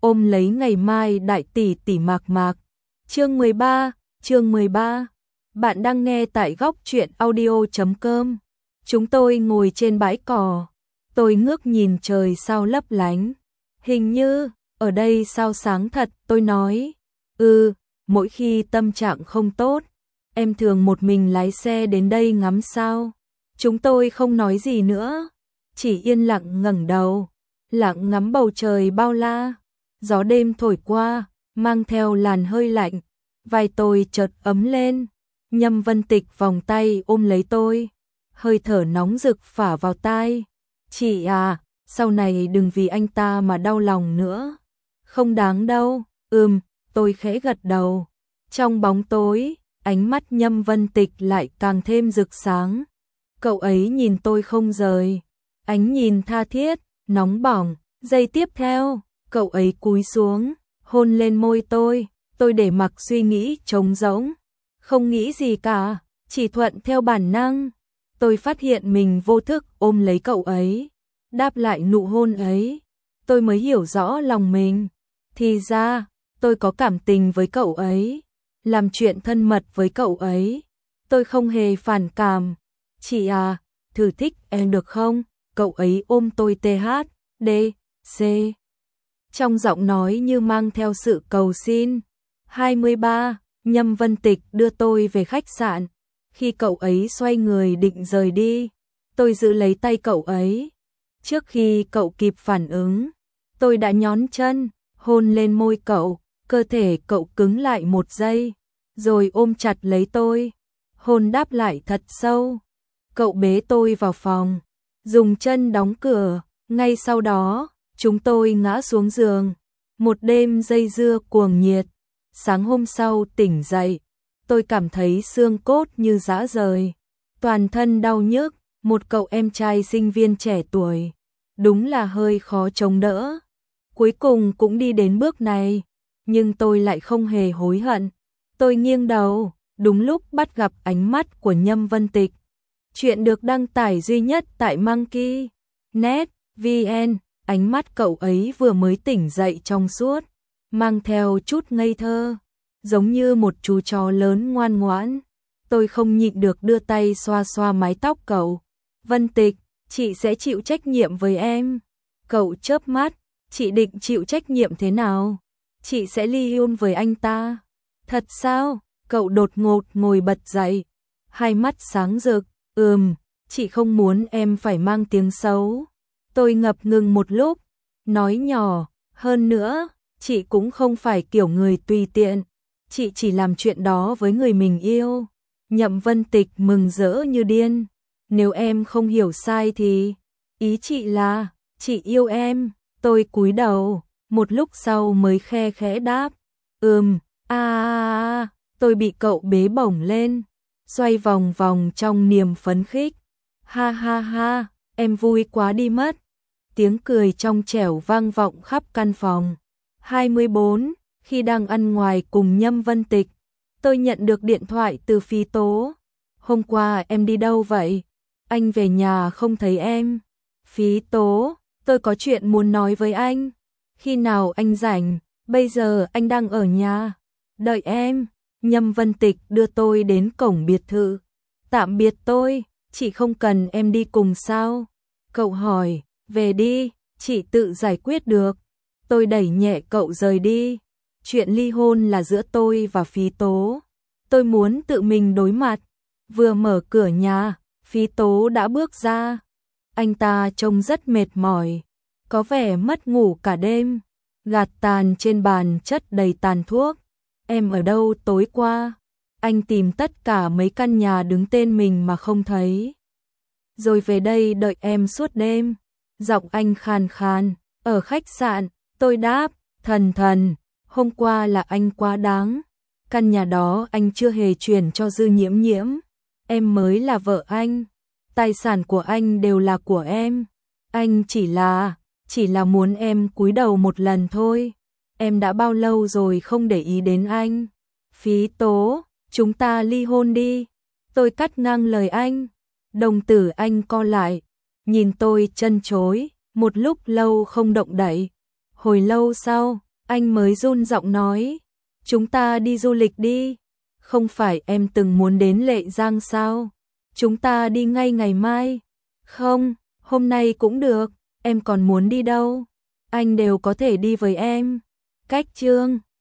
ôm lấy ngày mai đại tỷ tỷ Mạc Mạc. Chương 13. Bạn đang nghe tại góc truyện audio.com. Chúng tôi ngồi trên bãi cỏ. Tôi ngước nhìn trời sao lấp lánh. Hình như, ở đây sao sáng thật, tôi nói. Mỗi khi tâm trạng không tốt, em thường một mình lái xe đến đây ngắm sao. Chúng tôi không nói gì nữa, chỉ yên lặng ngẩng đầu, lặng ngắm bầu trời bao la. Gió đêm thổi qua, mang theo làn hơi lạnh, vai tôi chợt ấm lên. Nhâm Vân Tịch vòng tay ôm lấy tôi, hơi thở nóng rực phả vào tai. Chị à, sau này đừng vì anh ta mà đau lòng nữa. Không đáng đâu. Tôi khẽ gật đầu. Trong bóng tối, ánh mắt Nhâm Vân Tịch lại càng thêm rực sáng. Cậu ấy nhìn tôi không rời, ánh nhìn tha thiết, nóng bỏng. Giây tiếp theo, cậu ấy cúi xuống, hôn lên môi tôi để mặc suy nghĩ trống rỗng. Không nghĩ gì cả, chỉ thuận theo bản năng. Tôi phát hiện mình vô thức ôm lấy cậu ấy, đáp lại nụ hôn ấy. Tôi mới hiểu rõ lòng mình. Thì ra, tôi có cảm tình với cậu ấy, làm chuyện thân mật với cậu ấy. Tôi không hề phản cảm. Chị à, thử thích em được không? Cậu ấy ôm tôi THDC. Trong giọng nói như mang theo sự cầu xin. 23. Nhâm Vân Tịch đưa tôi về khách sạn. Khi cậu ấy xoay người định rời đi, tôi giữ lấy tay cậu ấy. Trước khi cậu kịp phản ứng, tôi đã nhón chân, hôn lên môi cậu. Cơ thể cậu cứng lại một giây, rồi ôm chặt lấy tôi. Hôn đáp lại thật sâu. Cậu bế tôi vào phòng, dùng chân đóng cửa. Ngay sau đó, chúng tôi ngã xuống giường. Một đêm dây dưa cuồng nhiệt. Sáng hôm sau tỉnh dậy, tôi cảm thấy xương cốt như rã rời, toàn thân đau nhức. Một cậu em trai sinh viên trẻ tuổi, đúng là hơi khó chống đỡ. Cuối cùng cũng đi đến bước này, nhưng tôi lại không hề hối hận. Tôi nghiêng đầu, đúng lúc bắt gặp ánh mắt của Nhâm Vân Tịch. Chuyện được đăng tải duy nhất tại Monkey.net VN. Ánh mắt cậu ấy vừa mới tỉnh dậy trong suốt, mang theo chút ngây thơ, giống như một chú chó lớn ngoan ngoãn. Tôi không nhịn được đưa tay xoa xoa mái tóc cậu. Vân Tịch, chị sẽ chịu trách nhiệm với em. Cậu chớp mắt, chị định chịu trách nhiệm thế nào? Chị sẽ ly hôn với anh ta. Thật sao? Cậu đột ngột ngồi bật dậy, hai mắt sáng rực. Chị không muốn em phải mang tiếng xấu. Tôi ngập ngừng một lúc, nói nhỏ, hơn nữa, chị cũng không phải kiểu người tùy tiện. Chị chỉ làm chuyện đó với người mình yêu. Nhậm Vân Tịch mừng rỡ như điên. Nếu em không hiểu sai thì, ý chị là, chị yêu em. Tôi cúi đầu, một lúc sau mới khe khẽ đáp. Tôi bị cậu bế bổng lên, xoay vòng vòng trong niềm phấn khích. Ha ha ha, em vui quá đi mất. Tiếng cười trong trẻo vang vọng khắp căn phòng. 24. Khi đang ăn ngoài cùng Nhâm Vân Tịch, tôi nhận được điện thoại từ Phi Tố. Hôm qua em đi đâu vậy? Anh về nhà không thấy em. Phí Tố, tôi có chuyện muốn nói với anh. Khi nào anh rảnh? Bây giờ anh đang ở nhà. Đợi em. Nhâm Vân Tịch đưa tôi đến cổng biệt thự. Tạm biệt tôi, chị không cần em đi cùng sao? Cậu hỏi, về đi, chị tự giải quyết được. Tôi đẩy nhẹ cậu rời đi. Chuyện ly hôn là giữa tôi và Phí Tố. Tôi muốn tự mình đối mặt. Vừa mở cửa nhà, Phí Tố đã bước ra. Anh ta trông rất mệt mỏi, có vẻ mất ngủ cả đêm. Gạt tàn trên bàn chất đầy tàn thuốc. Em ở đâu tối qua? Anh tìm tất cả mấy căn nhà đứng tên mình mà không thấy, rồi về đây đợi em suốt đêm. Giọng anh khàn khàn. Ở khách sạn. Tôi đáp, thần, hôm qua là anh quá đáng. Căn nhà đó anh chưa hề chuyển cho Dư Nhiễm Nhiễm. Em mới là vợ anh. Tài sản của anh đều là của em. Anh chỉ là muốn em cúi đầu một lần thôi. Em đã bao lâu rồi không để ý đến anh? Phí Tố, chúng ta ly hôn đi. Tôi cắt ngang lời anh. Đồng tử anh co lại, nhìn tôi chân chối, một lúc lâu không động đậy. Hồi lâu sau, Anh mới run giọng nói, chúng ta đi du lịch đi. Không phải em từng muốn đến Lệ Giang sao? Chúng ta đi ngay ngày mai. Không, hôm nay cũng được, em còn muốn đi đâu? Anh đều có thể đi với em. Cách Chương